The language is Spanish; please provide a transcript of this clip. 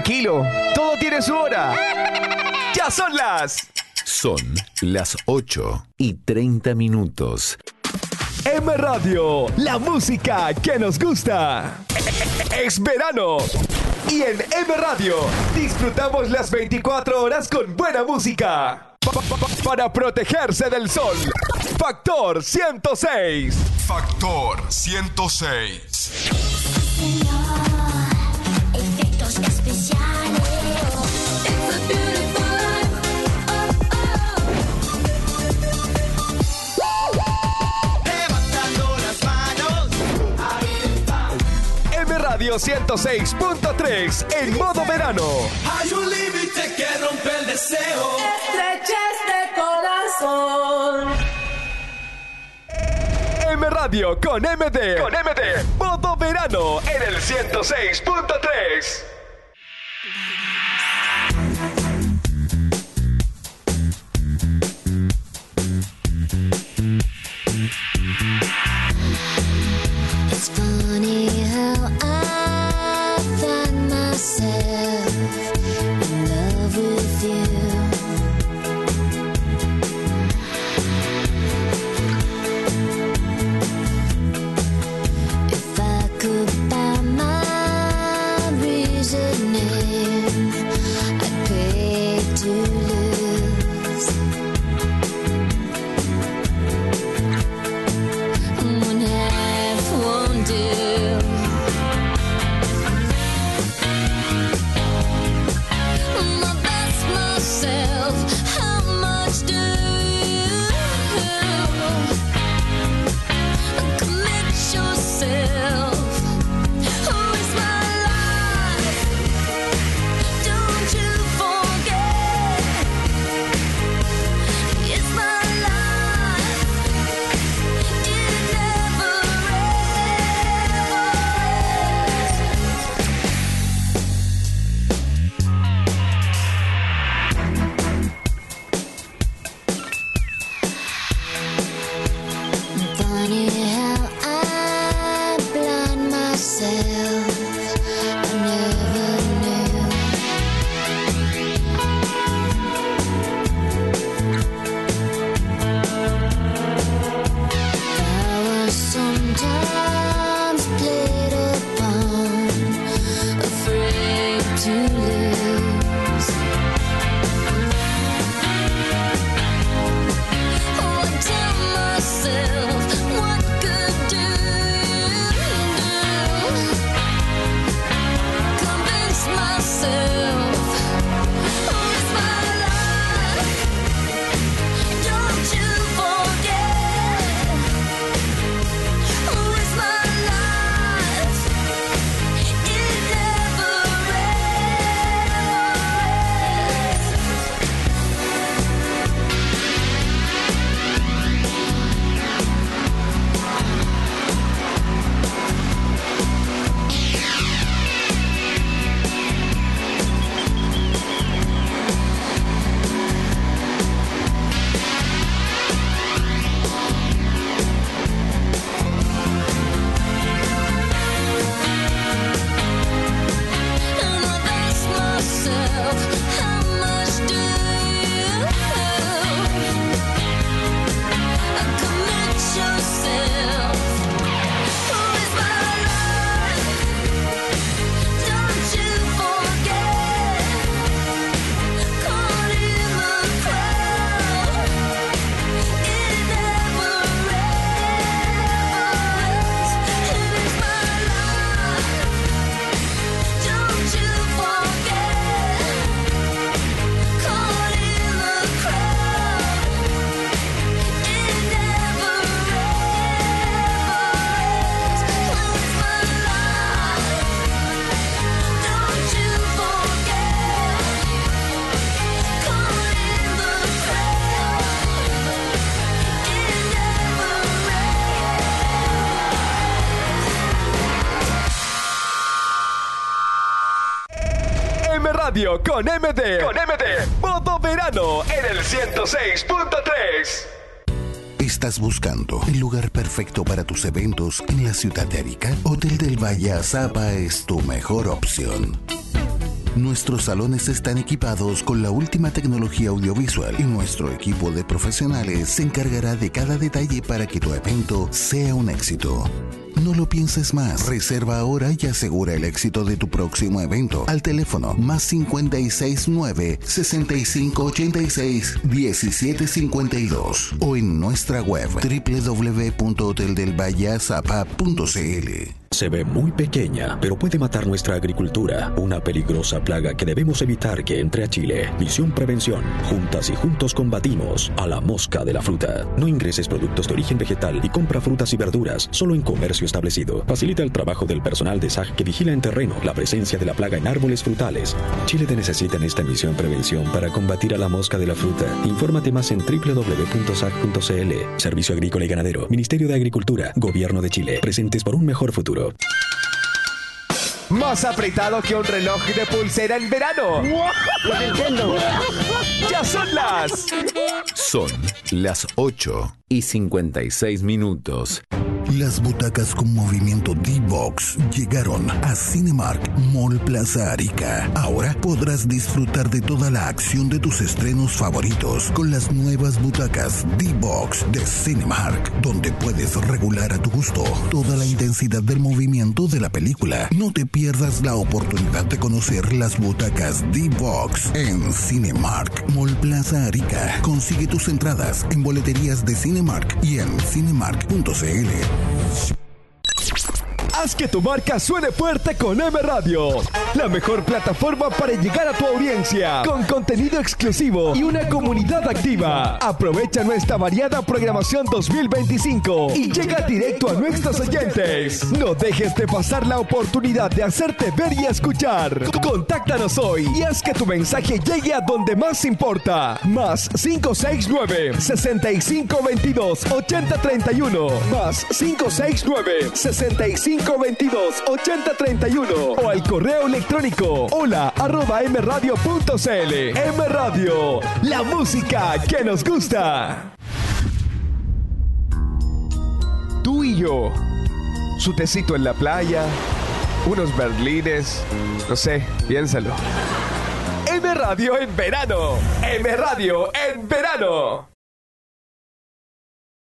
tranquilo, todo tiene su hora. ¡Ya son las! Son las 8:30. M Radio, la música que nos gusta. Es verano. Y en M Radio disfrutamos las 24 horas con buena música. Para protegerse del sol. Factor 106. Factor 106. Señor, efectos especiales. It's a beautiful life. Levantando las manos. Ahí está. M Radio 106.3 en modo verano. Hay un límite que rompe el deseo. Estrechez de corazón. M Radio con MD. Modo verano en el 106.3. It's funny how I find myself in love with you. If I could buy my reasoning, I'd pay to lose. One half won't do. My best myself, how much do you commit yourself? Who is my life? Don't you forget, it's my life. It never ends. Funny how I blind myself. I never knew. I was sometimes played upon, afraid to lose. Oh, I tell myself, what good do you do? Convince myself, who is my life? Don't you forget, who is my life? It never And I ask myself, how much do you commit yourself? Who is my life? Don't you forget, caught in the crowd. It never ends. It is my life. Don't you forget, caught in the crowd. It never ends. It's my life. Don't you forget, caught in the crowd. It never ends. M Radio con MD. Modo verano en el 106.3. ¿Estás buscando el lugar perfecto para tus eventos en la ciudad de Arica? Hotel del Valle Azapa es tu mejor opción. Nuestros salones están equipados con la última tecnología audiovisual y nuestro equipo de profesionales se encargará de cada detalle para que tu evento sea un éxito. No lo pienses más. Reserva ahora y asegura el éxito de tu próximo evento al teléfono +56 9 65 86 17 52 o en nuestra web www.hoteldelvalleazapa.cl. Se ve muy pequeña, pero puede matar nuestra agricultura. Una peligrosa plaga que debemos evitar que entre a Chile. Misión Prevención. Juntas y juntos combatimos a la mosca de la fruta. No ingreses productos de origen vegetal y compra frutas y verduras solo en comercio establecido. Facilita el trabajo del personal de SAG que vigila en terreno la presencia de la plaga en árboles frutales. Chile te necesita en esta misión Prevención para combatir a la mosca de la fruta. Infórmate más en www.sag.cl. Servicio Agrícola y Ganadero. Ministerio de Agricultura. Gobierno de Chile. Presentes por un mejor futuro. Más apretado que un reloj de pulsera en verano. Ya son las 8:56. Las butacas con movimiento D-Box llegaron a Cinemark Mall Plaza Arica. Ahora podrás disfrutar de toda la acción de tus estrenos favoritos con las nuevas butacas D-Box de Cinemark, donde puedes regular a tu gusto toda la intensidad del movimiento de la película. No te pierdas la oportunidad de conocer las butacas D-Box en Cinemark Mall Plaza Arica. Consigue tus entradas en boleterías de Cinemark y en cinemark.cl. Haz que tu marca suene fuerte con M Radio, la mejor plataforma para llegar a tu audiencia, con contenido exclusivo y una comunidad activa. Aprovecha nuestra variada programación 2025 y llega directo a nuestros oyentes. No dejes de pasar la oportunidad de hacerte ver y escuchar. Contáctanos hoy y haz que tu mensaje llegue a donde más importa. Más 569 6522 8031 más 569 6522 8031 o al correo electrónico hola@mradio.cl. M Radio, la música que nos gusta. Tú y yo, su tecito en la playa, unos berlines, no sé, piénsalo. M Radio en verano. M Radio en verano.